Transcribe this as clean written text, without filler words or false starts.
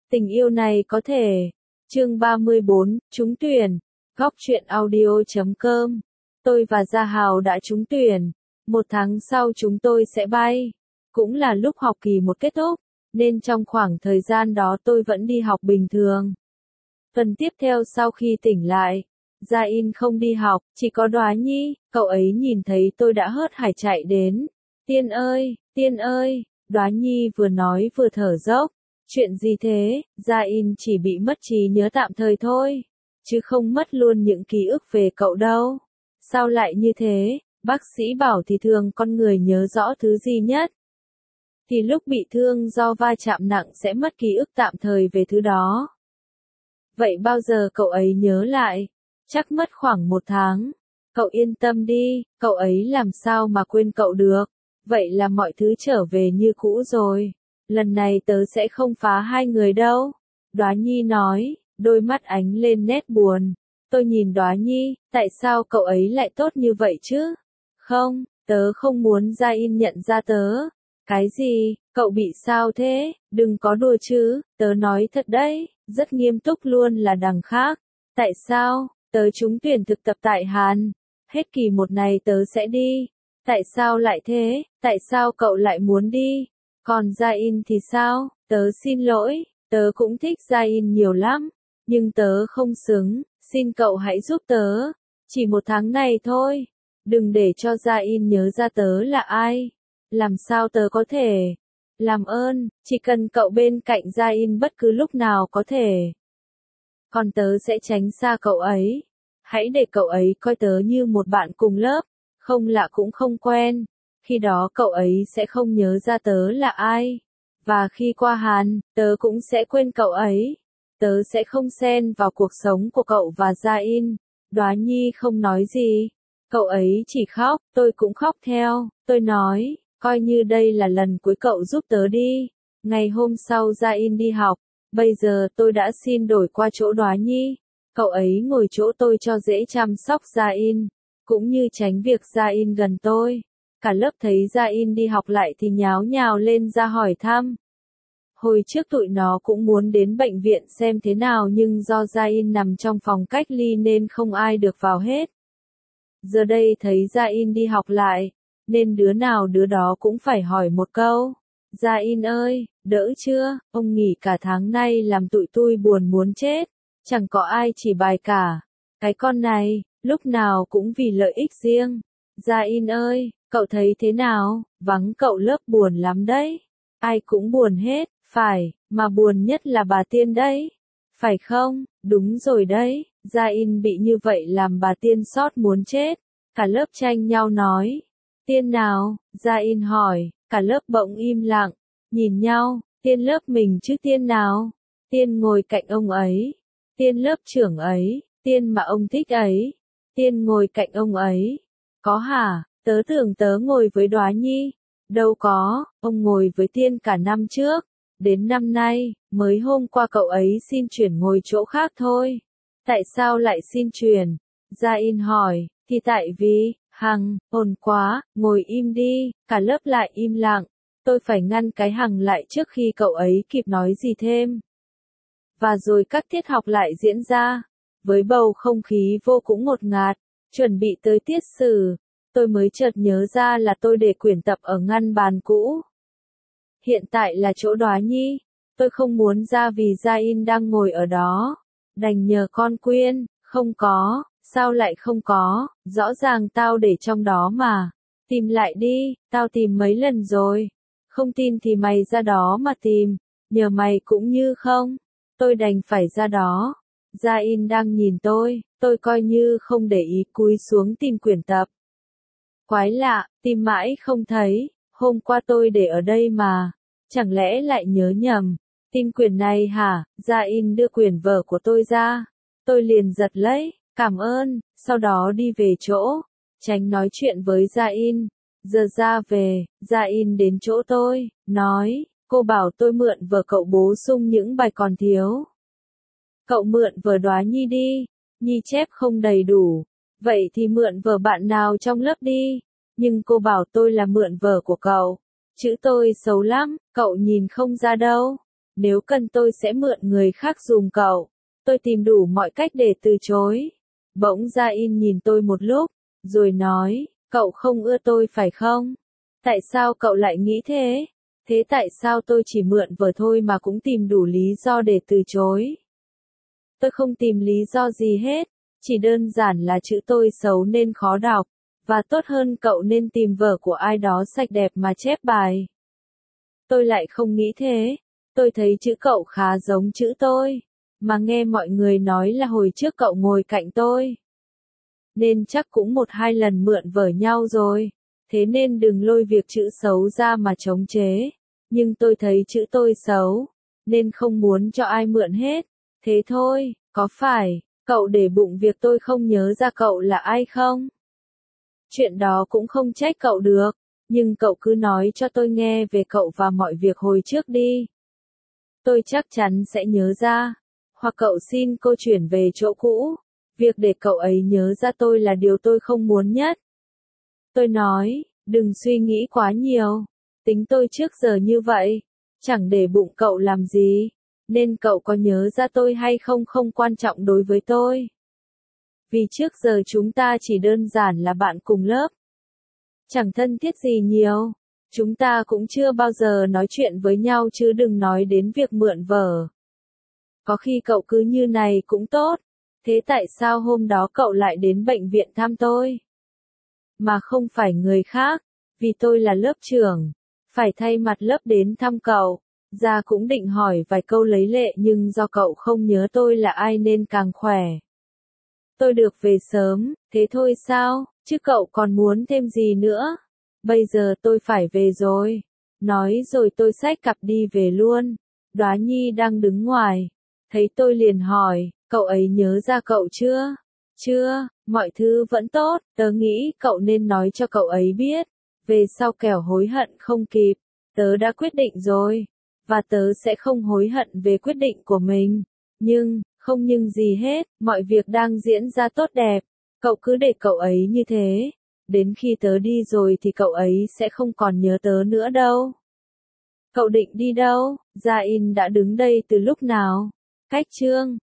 Tình yêu này có thể. Chương 34, trúng tuyển. Góc truyện audio.com. Tôi và Gia Hào đã trúng tuyển. 1 tháng sau chúng tôi sẽ bay. Cũng là lúc học kỳ 1 kết thúc, nên trong khoảng thời gian đó tôi vẫn đi học bình thường. Tuần tiếp theo sau khi tỉnh lại, Gia In không đi học, chỉ có Đoá Nhi, cậu ấy nhìn thấy tôi đã hớt hải chạy đến. Tiên ơi, Đoá Nhi vừa nói vừa thở dốc. Chuyện gì thế? Gia In chỉ bị mất trí nhớ tạm thời thôi, chứ không mất luôn những ký ức về cậu đâu. Sao lại như thế? Bác sĩ bảo thì thường con người nhớ rõ thứ gì nhất thì lúc bị thương do va chạm nặng sẽ mất ký ức tạm thời về thứ đó. Vậy bao giờ cậu ấy nhớ lại? Chắc mất khoảng 1 tháng. Cậu yên tâm đi, cậu ấy làm sao mà quên cậu được. Vậy là mọi thứ trở về như cũ rồi. Lần này tớ sẽ không phá hai người đâu. Đoá Nhi nói, đôi mắt ánh lên nét buồn. Tôi nhìn Đoá Nhi, tại sao cậu ấy lại tốt như vậy chứ? Không, tớ không muốn Gia In nhận ra tớ. Cái gì, cậu bị sao thế? Đừng có đùa chứ, tớ nói thật đấy, rất nghiêm túc luôn là đằng khác. Tại sao? Tớ trúng tuyển thực tập tại Hàn. Hết kỳ 1 này tớ sẽ đi. Tại sao lại thế? Tại sao cậu lại muốn đi? Còn Gia In thì sao? Tớ xin lỗi, tớ cũng thích Gia In nhiều lắm. Nhưng tớ không xứng, xin cậu hãy giúp tớ. Chỉ 1 tháng này thôi. Đừng để cho Gia In nhớ ra tớ là ai. Làm sao tớ có thể? Làm ơn, chỉ cần cậu bên cạnh Gia In bất cứ lúc nào có thể. Còn tớ sẽ tránh xa cậu ấy. Hãy để cậu ấy coi tớ như một bạn cùng lớp, không lạ cũng không quen. Khi đó cậu ấy sẽ không nhớ ra tớ là ai. Và khi qua Hàn, tớ cũng sẽ quên cậu ấy. Tớ sẽ không xen vào cuộc sống của cậu và Gia In. Đoá Nhi không nói gì. Cậu ấy chỉ khóc, tôi cũng khóc theo. Tôi nói, coi như đây là lần cuối cậu giúp tớ đi. Ngày hôm sau Gia In đi học. Bây giờ tôi đã xin đổi qua chỗ Đoá Nhi. Cậu ấy ngồi chỗ tôi cho dễ chăm sóc Gia In, cũng như tránh việc Gia In gần tôi. Cả lớp thấy Gia In đi học lại thì nháo nhào lên ra hỏi thăm. Hồi trước tụi nó cũng muốn đến bệnh viện xem thế nào nhưng do Gia In nằm trong phòng cách ly nên không ai được vào hết. Giờ đây thấy Gia In đi học lại, nên đứa nào đứa đó cũng phải hỏi một câu. Gia In ơi, đỡ chưa? Ông nghỉ cả tháng nay làm tụi tôi buồn muốn chết. Chẳng có ai chỉ bài cả. Cái con này, lúc nào cũng vì lợi ích riêng. Gia In ơi, cậu thấy thế nào? Vắng cậu lớp buồn lắm đấy. Ai cũng buồn hết, phải, mà buồn nhất là bà Tiên đấy. Phải không? Đúng rồi đấy, Gia In bị như vậy làm bà Tiên xót muốn chết. Cả lớp tranh nhau nói. Tiên nào? Gia In hỏi, cả lớp bỗng im lặng, nhìn nhau, Tiên lớp mình chứ Tiên nào? Tiên ngồi cạnh ông ấy. Tiên lớp trưởng ấy, Tiên mà ông thích ấy. Tiên ngồi cạnh ông ấy. Có hả? Tớ tưởng tớ ngồi với Đoá Nhi. Đâu có, ông ngồi với Tiên cả năm trước. Đến năm nay, mới hôm qua cậu ấy xin chuyển ngồi chỗ khác thôi. Tại sao lại xin chuyển? Gia In hỏi, thì tại vì, Hằng, ồn quá, ngồi im đi, cả lớp lại im lặng. Tôi phải ngăn cái Hằng lại trước khi cậu ấy kịp nói gì thêm. Và rồi các tiết học lại diễn ra, với bầu không khí vô cùng ngột ngạt, chuẩn bị tới tiết sử. Tôi mới chợt nhớ ra là tôi để quyển tập ở ngăn bàn cũ. Hiện tại là chỗ Đoá Nhi, tôi không muốn ra vì Gia In đang ngồi ở đó. Đành nhờ con Quyên, không có, sao lại không có, rõ ràng tao để trong đó mà. Tìm lại đi, tao tìm mấy lần rồi. Không tin thì mày ra đó mà tìm, nhờ mày cũng như không. Tôi đành phải ra đó. Gia In đang nhìn tôi coi như không để ý cúi xuống tìm quyển tập. Quái lạ, tìm mãi không thấy, hôm qua tôi để ở đây mà. Chẳng lẽ lại nhớ nhầm? Tìm quyển này hả? Gia In đưa quyển vở của tôi ra. Tôi liền giật lấy, cảm ơn, sau đó đi về chỗ. Tránh nói chuyện với Gia In. Giờ ra về, Gia In đến chỗ tôi, nói, cô bảo tôi mượn vở cậu bổ sung những bài còn thiếu. Cậu mượn vở Đoá Nhi đi, Nhi chép không đầy đủ. Vậy thì mượn vở bạn nào trong lớp đi. Nhưng cô bảo tôi là mượn vở của cậu. Chữ tôi xấu lắm, cậu nhìn không ra đâu. Nếu cần tôi sẽ mượn người khác dùng cậu. Tôi tìm đủ mọi cách để từ chối. Bỗng Gia-in nhìn tôi một lúc, rồi nói, cậu không ưa tôi phải không? Tại sao cậu lại nghĩ thế? Thế tại sao tôi chỉ mượn vở thôi mà cũng tìm đủ lý do để từ chối? Tôi không tìm lý do gì hết, chỉ đơn giản là chữ tôi xấu nên khó đọc, và tốt hơn cậu nên tìm vở của ai đó sạch đẹp mà chép bài. Tôi lại không nghĩ thế, tôi thấy chữ cậu khá giống chữ tôi, mà nghe mọi người nói là hồi trước cậu ngồi cạnh tôi. Nên chắc cũng 1-2 lần mượn vở nhau rồi, thế nên đừng lôi việc chữ xấu ra mà chống chế. Nhưng tôi thấy chữ tôi xấu, nên không muốn cho ai mượn hết. Thế thôi, có phải, cậu để bụng việc tôi không nhớ ra cậu là ai không? Chuyện đó cũng không trách cậu được, nhưng cậu cứ nói cho tôi nghe về cậu và mọi việc hồi trước đi. Tôi chắc chắn sẽ nhớ ra, hoặc cậu xin cô chuyển về chỗ cũ. Việc để cậu ấy nhớ ra tôi là điều tôi không muốn nhất. Tôi nói, đừng suy nghĩ quá nhiều. Tính tôi trước giờ như vậy, chẳng để bụng cậu làm gì, nên cậu có nhớ ra tôi hay không không quan trọng đối với tôi. Vì trước giờ chúng ta chỉ đơn giản là bạn cùng lớp. Chẳng thân thiết gì nhiều, chúng ta cũng chưa bao giờ nói chuyện với nhau chứ đừng nói đến việc mượn vở. Có khi cậu cứ như này cũng tốt, thế tại sao hôm đó cậu lại đến bệnh viện thăm tôi? Mà không phải người khác, vì tôi là lớp trưởng, phải thay mặt lớp đến thăm cậu. Gia cũng định hỏi vài câu lấy lệ nhưng do cậu không nhớ tôi là ai nên càng khỏe. Tôi được về sớm, thế thôi sao, chứ cậu còn muốn thêm gì nữa? Bây giờ tôi phải về rồi. Nói rồi tôi xách cặp đi về luôn. Đóa Nhi đang đứng ngoài. Thấy tôi liền hỏi, cậu ấy nhớ ra cậu chưa? Chưa, mọi thứ vẫn tốt, tớ nghĩ cậu nên nói cho cậu ấy biết. Về sau kẻo hối hận không kịp. Tớ đã quyết định rồi. Và tớ sẽ không hối hận về quyết định của mình. Không nhưng gì hết, mọi việc đang diễn ra tốt đẹp. Cậu cứ để cậu ấy như thế. Đến khi tớ đi rồi thì cậu ấy sẽ không còn nhớ tớ nữa đâu. Cậu định đi đâu? Gia-in đã đứng đây từ lúc nào? Cách chương